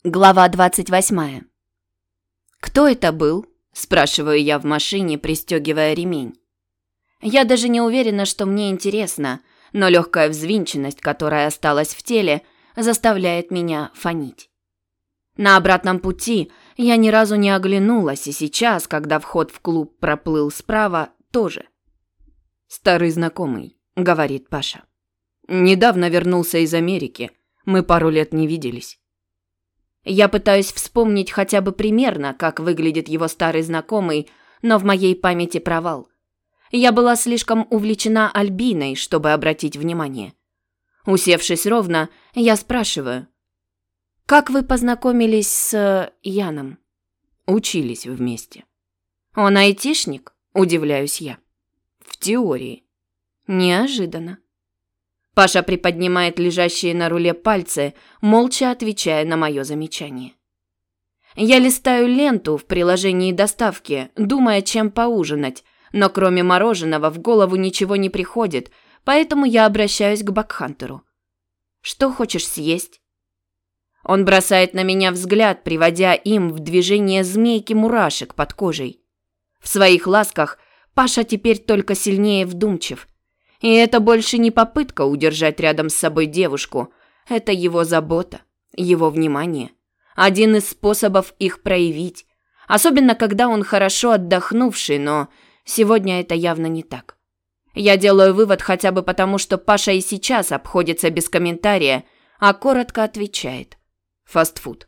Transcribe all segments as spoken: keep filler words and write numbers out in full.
Глава двадцать восьмая. «Кто это был?» – спрашиваю я в машине, пристегивая ремень. Я даже не уверена, что мне интересно, но легкая взвинченность, которая осталась в теле, заставляет меня фонить. На обратном пути я ни разу не оглянулась, и сейчас, когда вход в клуб проплыл справа, тоже. «Старый знакомый», – говорит Паша. «Недавно вернулся из Америки. Мы пару лет не виделись». Я пытаюсь вспомнить хотя бы примерно, как выглядит его старый знакомый, но в моей памяти провал. Я была слишком увлечена Альбиной, чтобы обратить внимание. Усевшись ровно, я спрашиваю: «Как вы познакомились с Яном?» «Учились вместе». «Он айтишник?» – удивляюсь я. «В теории». «Неожиданно». Паша приподнимает лежащие на руле пальцы, молча отвечая на мое замечание. Я листаю ленту в приложении доставки, думая, чем поужинать, но кроме мороженого в голову ничего не приходит, поэтому я обращаюсь к Бакхантеру. «Что хочешь съесть?» Он бросает на меня взгляд, приводя им в движение змейки мурашек под кожей. В своих ласках Паша теперь только сильнее вдумчив. И это больше не попытка удержать рядом с собой девушку. Это его забота, его внимание. Один из способов их проявить. Особенно, когда он хорошо отдохнувший, но сегодня это явно не так. Я делаю вывод хотя бы потому, что Паша и сейчас обходится без комментария, а коротко отвечает: фастфуд.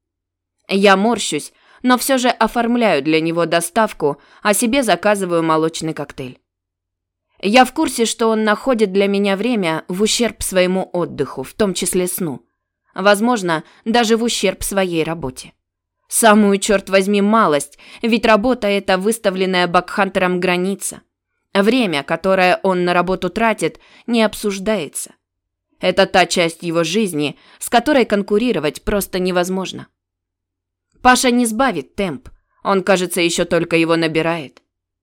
Я морщусь, но все же оформляю для него доставку, а себе заказываю молочный коктейль. Я в курсе, что он находит для меня время в ущерб своему отдыху, в том числе сну. Возможно, даже в ущерб своей работе. Самую, черт возьми, малость, ведь работа – это выставленная Бакхантером граница. Время, которое он на работу тратит, не обсуждается. Это та часть его жизни, с которой конкурировать просто невозможно. Паша не сбавит темп, он, кажется, еще только его набирает.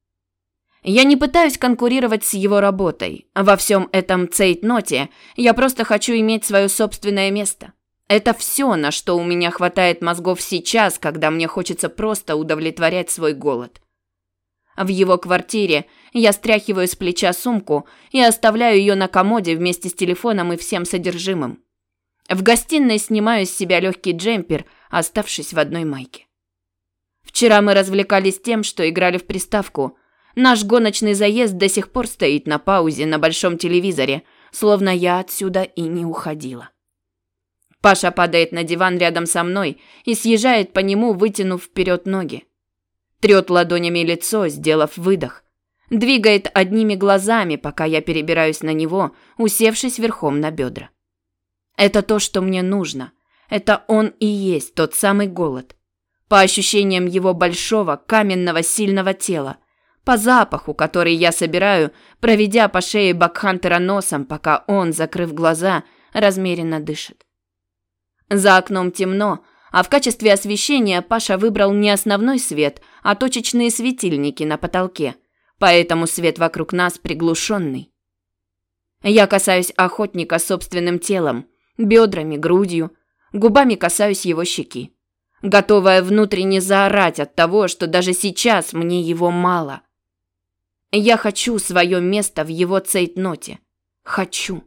Я не пытаюсь конкурировать с его работой. Во всем этом цейтноте я просто хочу иметь свое собственное место. Это все, на что у меня хватает мозгов сейчас, когда мне хочется просто удовлетворять свой голод. В его квартире я стряхиваю с плеча сумку и оставляю ее на комоде вместе с телефоном и всем содержимым. В гостиной снимаю с себя легкий джемпер, оставшись в одной майке. Вчера мы развлекались тем, что играли в приставку. Наш гоночный заезд до сих пор стоит на паузе на большом телевизоре, словно я отсюда и не уходила. Паша падает на диван рядом со мной и съезжает по нему, вытянув вперед ноги. Трет ладонями лицо, сделав выдох. Двигает одними глазами, пока я перебираюсь на него, усевшись верхом на бедра. Это то, что мне нужно. Это он и есть тот самый голод. По ощущениям его большого, каменного, сильного тела. По запаху, который я собираю, проведя по шее Бакхантера носом, пока он, закрыв глаза, размеренно дышит. За окном темно, а в качестве освещения Паша выбрал не основной свет, а точечные светильники на потолке, поэтому свет вокруг нас приглушенный. Я касаюсь охотника собственным телом, бедрами, грудью, губами касаюсь его щеки, готовая внутренне заорать от того, что даже сейчас мне его мало. Я хочу свое место в его цейтноте. Хочу.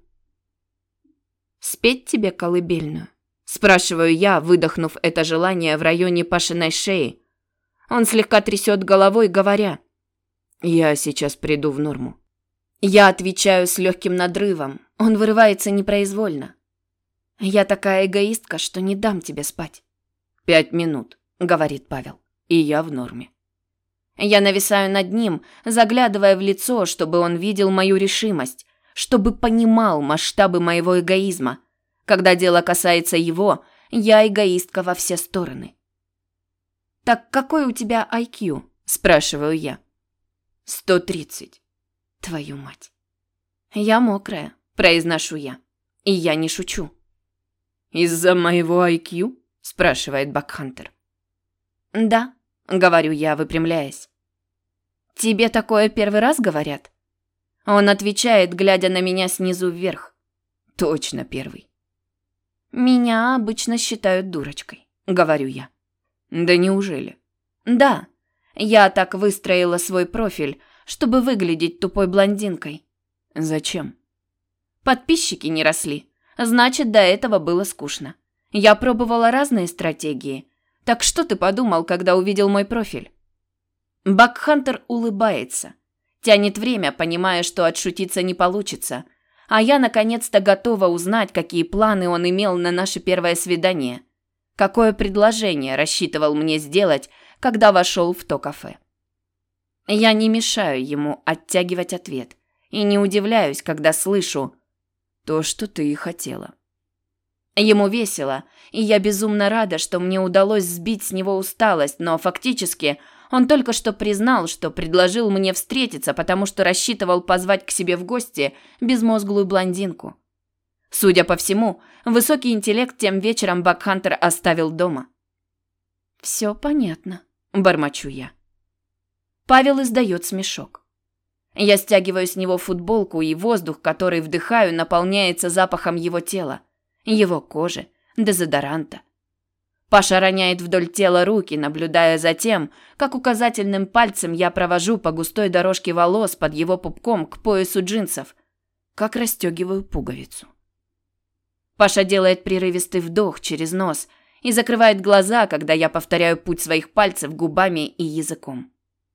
«Спеть тебе колыбельную?» – спрашиваю я, выдохнув это желание в районе Пашиной шеи. Он слегка трясет головой, говоря: «Я сейчас приду в норму». Я отвечаю с легким надрывом. Он вырывается непроизвольно. «Я такая эгоистка, что не дам тебе спать». «Пять минут», – говорит Павел, – «и я в норме». Я нависаю над ним, заглядывая в лицо, чтобы он видел мою решимость, чтобы понимал масштабы моего эгоизма. Когда дело касается его, я эгоистка во все стороны. «Так какой у тебя ай кью?» – спрашиваю я. «сто тридцать». Твою мать. «Я мокрая», – произношу я. И я не шучу. «Из-за моего ай кью?» – спрашивает Бакхантер. «Да», – говорю я, выпрямляясь. «Тебе такое первый раз говорят?» Он отвечает, глядя на меня снизу вверх. «Точно первый». «Меня обычно считают дурочкой». – говорю я. «Да неужели?» «Да. Я так выстроила свой профиль, чтобы выглядеть тупой блондинкой». «Зачем?» «Подписчики не росли. Значит, до этого было скучно. Я пробовала разные стратегии. Так что ты подумал, когда увидел мой профиль?» Бакхантер улыбается. Тянет время, понимая, что отшутиться не получится. А я наконец-то готова узнать, какие планы он имел на наше первое свидание. Какое предложение рассчитывал мне сделать, когда вошел в то кафе. Я не мешаю ему оттягивать ответ. И не удивляюсь, когда слышу то, что ты и хотела. Ему весело, и я безумно рада, что мне удалось сбить с него усталость, но фактически он только что признал, что предложил мне встретиться, потому что рассчитывал позвать к себе в гости безмозглую блондинку. Судя по всему, высокий интеллект тем вечером Бакхантер оставил дома. «Все понятно», – бормочу я. Павел издает смешок. Я стягиваю с него футболку, и воздух, который вдыхаю, наполняется запахом его тела, его кожи, дезодоранта. Паша роняет вдоль тела руки, наблюдая за тем, как указательным пальцем я провожу по густой дорожке волос под его пупком к поясу джинсов, как расстегиваю пуговицу. Паша делает прерывистый вдох через нос и закрывает глаза, когда я повторяю путь своих пальцев губами и языком.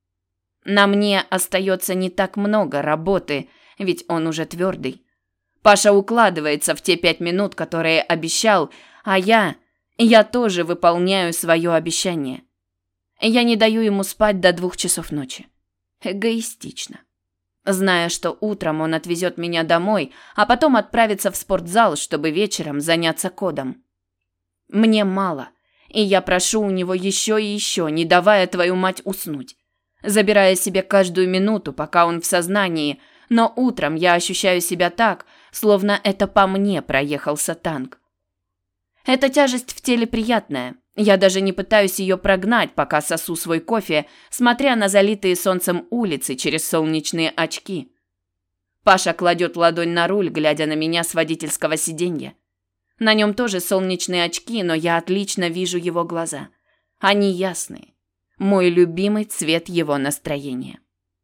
На мне остается не так много работы, ведь он уже твердый. Паша укладывается в те пять минут, которые обещал, а я... Я тоже выполняю свое обещание. Я не даю ему спать до двух часов ночи. Эгоистично. Зная, что утром он отвезет меня домой, а потом отправится в спортзал, чтобы вечером заняться кодом. Мне мало, и я прошу у него еще и еще, не давая твою мать уснуть. Забирая себе каждую минуту, пока он в сознании, но утром я ощущаю себя так, словно это по мне проехался танк. Эта тяжесть в теле приятная. Я даже не пытаюсь ее прогнать, пока сосу свой кофе, смотря на залитые солнцем улицы через солнечные очки. Паша кладет ладонь на руль, глядя на меня с водительского сиденья. На нем тоже солнечные очки, но я отлично вижу его глаза. Они ясные. Мой любимый цвет его настроения.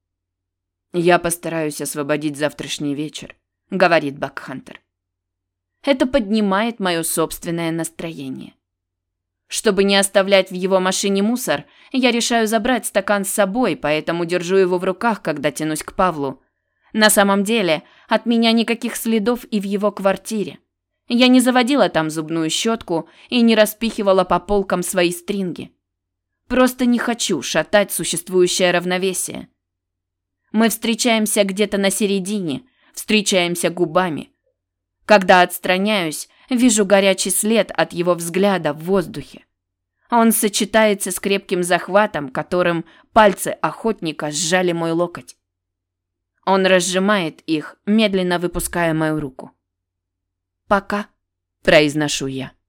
«Я постараюсь освободить завтрашний вечер», — говорит Бакхантер. Это поднимает мое собственное настроение. Чтобы не оставлять в его машине мусор, я решаю забрать стакан с собой, поэтому держу его в руках, когда тянусь к Павлу. На самом деле, от меня никаких следов и в его квартире. Я не заводила там зубную щетку и не распихивала по полкам свои стринги. Просто не хочу шатать существующее равновесие. Мы встречаемся где-то на середине, встречаемся губами. Когда отстраняюсь, вижу горячий след от его взгляда в воздухе. Он сочетается с крепким захватом, которым пальцы охотника сжали мой локоть. Он разжимает их, медленно выпуская мою руку. «Пока», – произношу я.